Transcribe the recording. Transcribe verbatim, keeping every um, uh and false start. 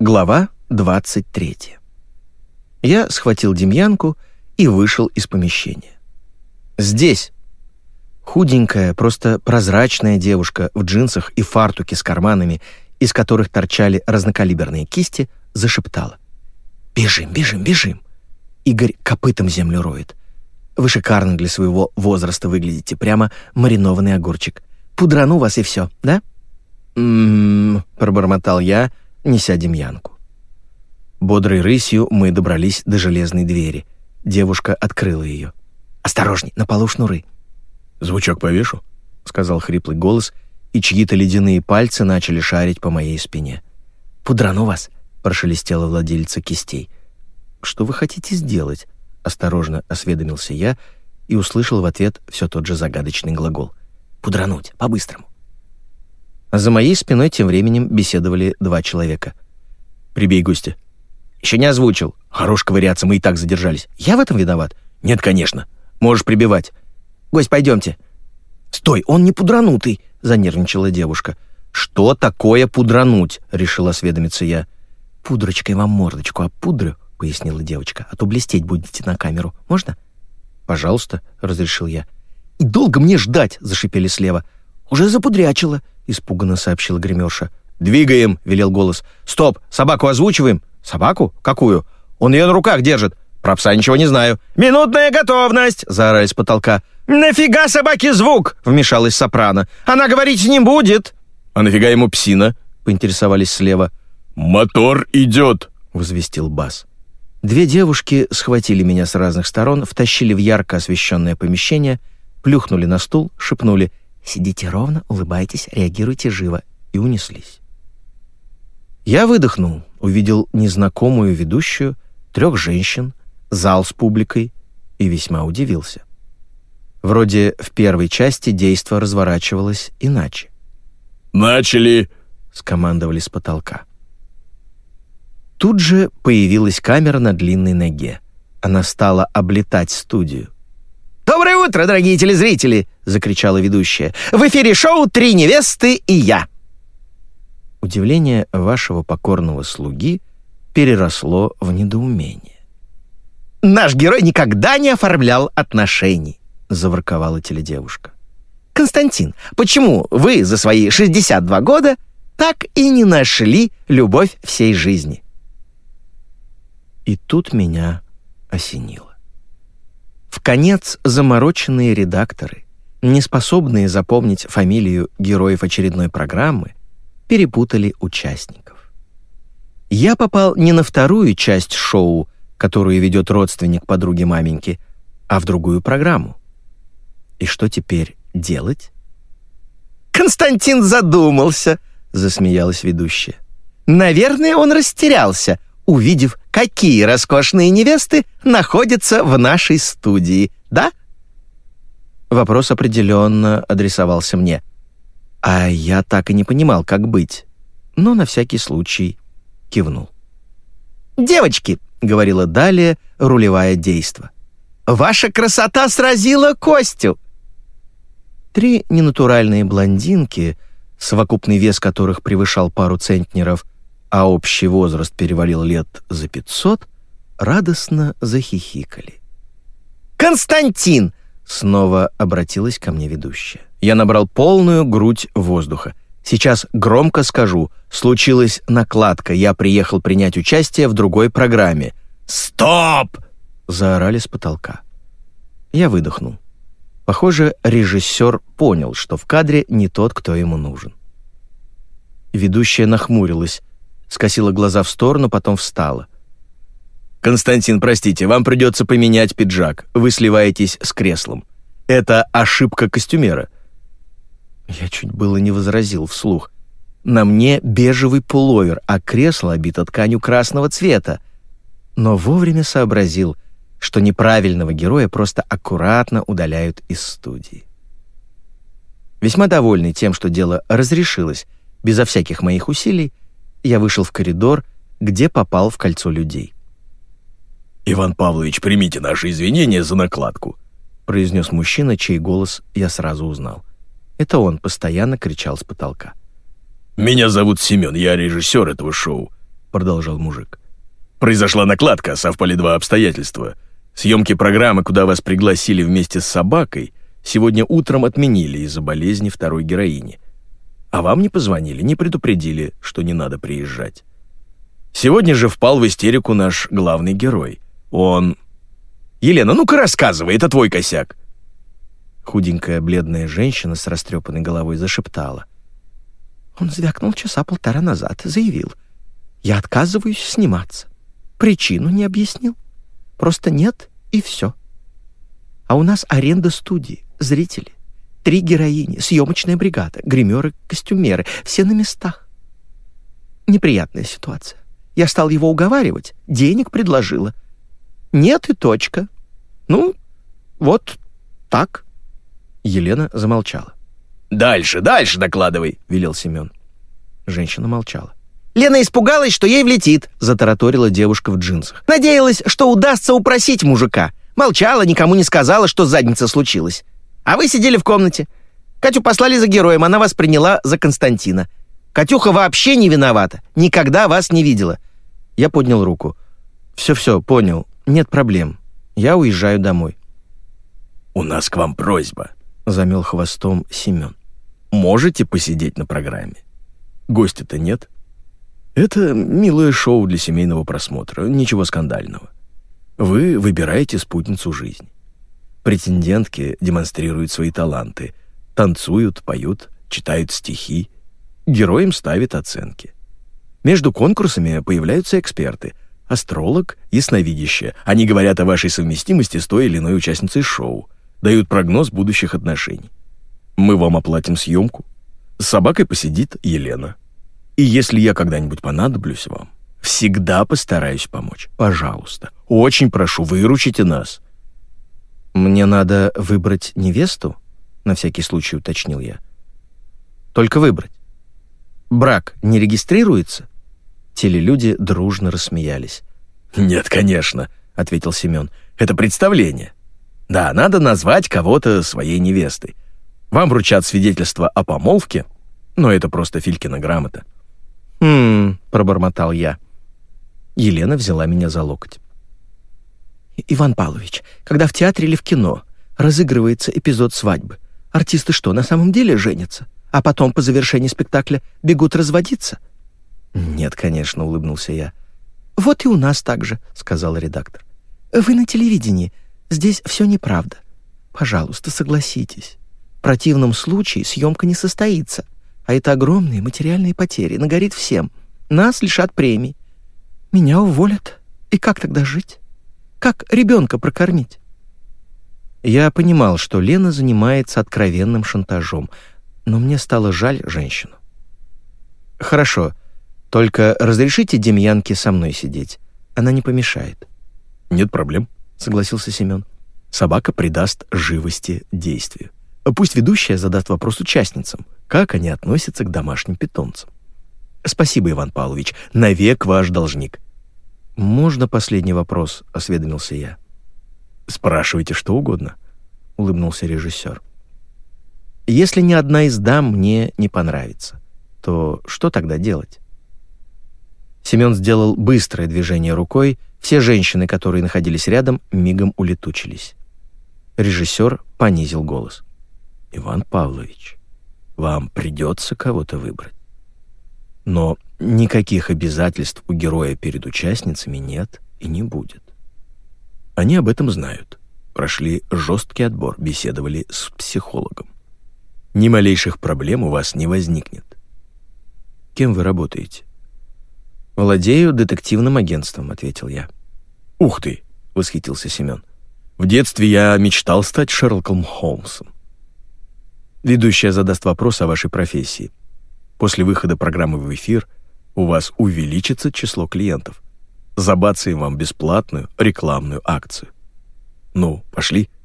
Глава двадцать третья. Я схватил Демьянку и вышел из помещения. Здесь худенькая, просто прозрачная девушка в джинсах и фартуке с карманами, из которых торчали разнокалиберные кисти, зашептала: «Бежим, бежим, бежим! Игорь копытом землю роет. Вы шикарно для своего возраста выглядите, прямо маринованный огурчик. Пудрану вас и все, да?» «М-м-м», пробормотал я, неся Демьянку. Бодрой рысью мы добрались до железной двери. Девушка открыла ее. «Осторожней, на полу шнуры». «Звучок повешу?» — сказал хриплый голос, и чьи-то ледяные пальцы начали шарить по моей спине. «Пудрану вас», — прошелестела владелица кистей. «Что вы хотите сделать?» — осторожно осведомился я и услышал в ответ все тот же загадочный глагол. «Пудрануть, по-быстрому». А за моей спиной тем временем беседовали два человека. «Прибей гостя». «Еще не озвучил». «Хорош ковыряться, мы и так задержались». «Я в этом виноват?» «Нет, конечно. Можешь прибивать». «Гость, пойдемте». «Стой, он не пудранутый», — занервничала девушка. «Что такое пудрануть?» — решил осведомиться я. «Пудрочкой вам мордочку опудрю», — пояснила девочка, «а то блестеть будете на камеру. Можно?» «Пожалуйста», — разрешил я. «И долго мне ждать?» — зашипели слева. «Уже запудрячила», — испуганно сообщила гримерша. «Двигаем», — велел голос. «Стоп, собаку озвучиваем». «Собаку? Какую? Он ее на руках держит». «Про пса ничего не знаю». «Минутная готовность!» — заорали с потолка. «Нафига собаке звук?» — вмешалась сопрано. «Она говорить не будет». «А нафига ему псина?» — поинтересовались слева. «Мотор идет», — возвестил бас. Две девушки схватили меня с разных сторон, втащили в ярко освещенное помещение, плюхнули на стул, шепнули: «Сидите ровно, улыбайтесь, реагируйте живо», и унеслись. Я выдохнул, увидел незнакомую ведущую, трех женщин, зал с публикой и весьма удивился. Вроде в первой части действо разворачивалось иначе. «Начали!» — скомандовали с потолка. Тут же появилась камера на длинной ноге. Она стала облетать студию. «Доброе утро, дорогие телезрители!» — закричала ведущая. «В эфире шоу «Три невесты и я». Удивление вашего покорного слуги переросло в недоумение. «Наш герой никогда не оформлял отношений», — заворковала теледевушка. «Константин, почему вы за свои шестьдесят два года так и не нашли любовь всей жизни?» И тут меня осенило. Вконец замороченные редакторы, не способные запомнить фамилию героев очередной программы, перепутали участников. Я попал не на вторую часть шоу, которую ведет родственник подруги маменьки, а в другую программу. И что теперь делать? «Константин задумался», — засмеялась ведущая. «Наверное, он растерялся, увидев, какие роскошные невесты находятся в нашей студии, да?» Вопрос определенно адресовался мне. А я так и не понимал, как быть, но на всякий случай кивнул. «Девочки», — говорила далее рулевая действо, «ваша красота сразила Костю». Три ненатуральные блондинки, совокупный вес которых превышал пару центнеров, а общий возраст перевалил лет за пятьсот, радостно захихикали. «Константин!» — снова обратилась ко мне ведущая. Я набрал полную грудь воздуха. Сейчас громко скажу. Случилась накладка. Я приехал принять участие в другой программе. «Стоп!» — заорали с потолка. Я выдохнул. Похоже, режиссер понял, что в кадре не тот, кто ему нужен. Ведущая нахмурилась, скосила глаза в сторону, потом встала. «Константин, простите, вам придется поменять пиджак. Вы сливаетесь с креслом. Это ошибка костюмера». Я чуть было не возразил вслух. На мне бежевый пуловер, а кресло обито тканью красного цвета. Но вовремя сообразил, что неправильного героя просто аккуратно удаляют из студии. Весьма довольный тем, что дело разрешилось безо всяких моих усилий, я вышел в коридор, где попал в кольцо людей. «Иван Павлович, примите наши извинения за накладку», — произнес мужчина, чей голос я сразу узнал. Это он постоянно кричал с потолка. «Меня зовут Семен, я режиссер этого шоу. продолжал мужик. «Произошла накладка, совпали два обстоятельства. Съемки программы, куда вас пригласили вместе с собакой, сегодня утром отменили из-за болезни второй героини. А вам не позвонили, не предупредили, что не надо приезжать. Сегодня же впал в истерику наш главный герой. Он... Елена, ну-ка рассказывай, это твой косяк!» Худенькая бледная женщина с растрепанной головой зашептала. Он звякнул часа полтора назад, заявил: «Я отказываюсь сниматься. Причину не объяснил. Просто нет, и все. А у нас аренда студии, зрители, три героини, съемочная бригада, гримеры, костюмеры, все на местах. Неприятная ситуация. Я стал его уговаривать, денег предложила. Нет и точка. Ну, вот так». Елена замолчала. «Дальше, дальше докладывай», — велел Семен. Женщина молчала. «Лена испугалась, что ей влетит», — затараторила девушка в джинсах. «Надеялась, что удастся упросить мужика. Молчала, никому не сказала, что задница случилась. А вы сидели в комнате. Катю послали за героем, она вас приняла за Константина. Катюха вообще не виновата, никогда вас не видела». Я поднял руку. «Все-все, понял, нет проблем. Я уезжаю домой». «У нас к вам просьба», — замел хвостом Семен. «Можете посидеть на программе? Гостя-то нет. Это милое шоу для семейного просмотра, ничего скандального. Вы выбираете спутницу жизни. Претендентки демонстрируют свои таланты, танцуют, поют, читают стихи. Героям ставят оценки. Между конкурсами появляются эксперты, астролог, ясновидящая. Они говорят о вашей совместимости с той или иной участницей шоу, дают прогноз будущих отношений. Мы вам оплатим съемку. С собакой посидит Елена. И если я когда-нибудь понадоблюсь вам, всегда постараюсь помочь. Пожалуйста, очень прошу, выручите нас». «Мне надо выбрать невесту?» — на всякий случай уточнил я. «Только выбрать. Брак не регистрируется?» Телелюди дружно рассмеялись. «Нет, конечно», — ответил Семен. «Это представление. Да, надо назвать кого-то своей невестой. Вам вручат свидетельство о помолвке, но это просто Филькина грамота». «Хм...» — пробормотал я. Елена взяла меня за локоть. «Иван Павлович, когда в театре или в кино разыгрывается эпизод свадьбы, артисты что, на самом деле женятся, а потом по завершении спектакля бегут разводиться?» «Нет, конечно», — улыбнулся я. «Вот и у нас так же», — сказал редактор. «Вы на телевидении, здесь все неправда. Пожалуйста, согласитесь. В противном случае съемка не состоится, а это огромные материальные потери, нагорит всем. Нас лишат премий. Меня уволят. И как тогда жить? Как ребенка прокормить?» Я понимал, что Лена занимается откровенным шантажом, но мне стало жаль женщину. «Хорошо, только разрешите Демьянке со мной сидеть. Она не помешает». «Нет проблем», — согласился Семен. «Собака придаст живости действию. Пусть ведущая задаст вопрос участницам, как они относятся к домашним питомцам». «Спасибо, Иван Павлович, навек ваш должник». «Можно последний вопрос?» — осведомился я. «Спрашивайте что угодно», — улыбнулся режиссер. «Если ни одна из дам мне не понравится, то что тогда делать?» Семен сделал быстрое движение рукой, все женщины, которые находились рядом, мигом улетучились. Режиссер понизил голос. «Иван Павлович, вам придется кого-то выбрать. Но никаких обязательств у героя перед участницами нет и не будет. Они об этом знают. Прошли жесткий отбор, беседовали с психологом. Ни малейших проблем у вас не возникнет. Кем вы работаете?» «Владею детективным агентством», — ответил я. «Ух ты!» — восхитился Семен. «В детстве я мечтал стать Шерлоком Холмсом». Ведущая задаст вопрос о вашей профессии. После выхода программы в эфир у вас увеличится число клиентов. Забацаем вам бесплатную рекламную акцию. Ну, пошли.